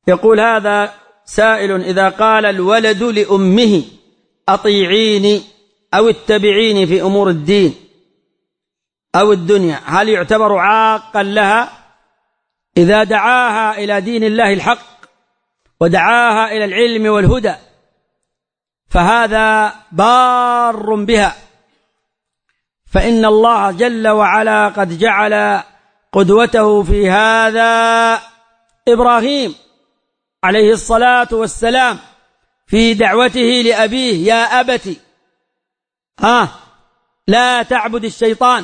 يقول هذا سائل: إذا قال الولد لأمه أطيعيني أو اتبعيني في أمور الدين أو الدنيا، هل يعتبر عاقا لها إذا دعاها إلى دين الله الحق ودعاها إلى العلم والهدى؟ فهذا بار بها، فإن الله جل وعلا قد جعل قدوته في هذا إبراهيم عليه الصلاة والسلام في دعوته لأبيه: يا أبت لا تعبد الشيطان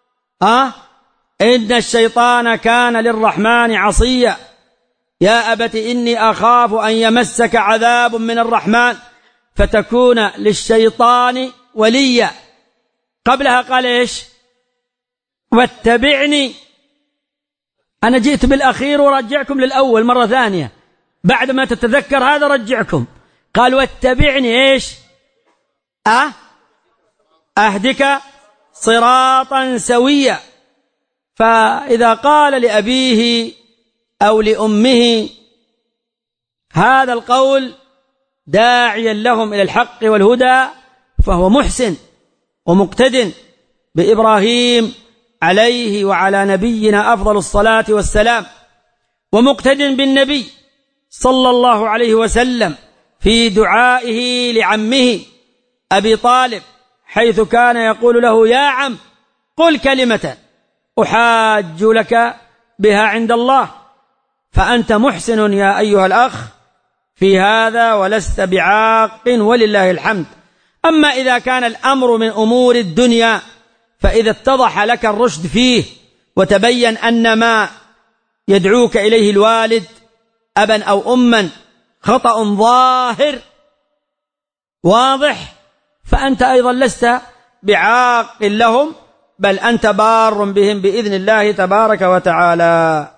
إن الشيطان كان للرحمن عصيا. يا أبت إني أخاف أن يمسك عذاب من الرحمن فتكون للشيطان وليا. قبلها قال إيش؟ واتبعني. أنا جئت بالأخير ورجعكم للأول مرة ثانية، بعد ما تتذكر هذا رجعكم. قال واتبعني إيش؟ أهدك صراطا سويا. فإذا قال لأبيه أو لأمه هذا القول داعيا لهم إلى الحق والهدى فهو محسن ومقتد بإبراهيم عليه وعلى نبينا أفضل الصلاة والسلام، ومقتد بالنبي صلى الله عليه وسلم في دعائه لعمه أبي طالب، حيث كان يقول له: يا عم قل كلمة أحاج لك بها عند الله. فأنت محسن يا أيها الأخ في هذا ولست بعاق ولله الحمد. أما إذا كان الأمر من أمور الدنيا فإذا اتضح لك الرشد فيه وتبين أن ما يدعوك إليه الوالد أبا أو أما خطأ ظاهر واضح، فأنت أيضا لست بعاق لهم، بل أنت بار بهم بإذن الله تبارك وتعالى.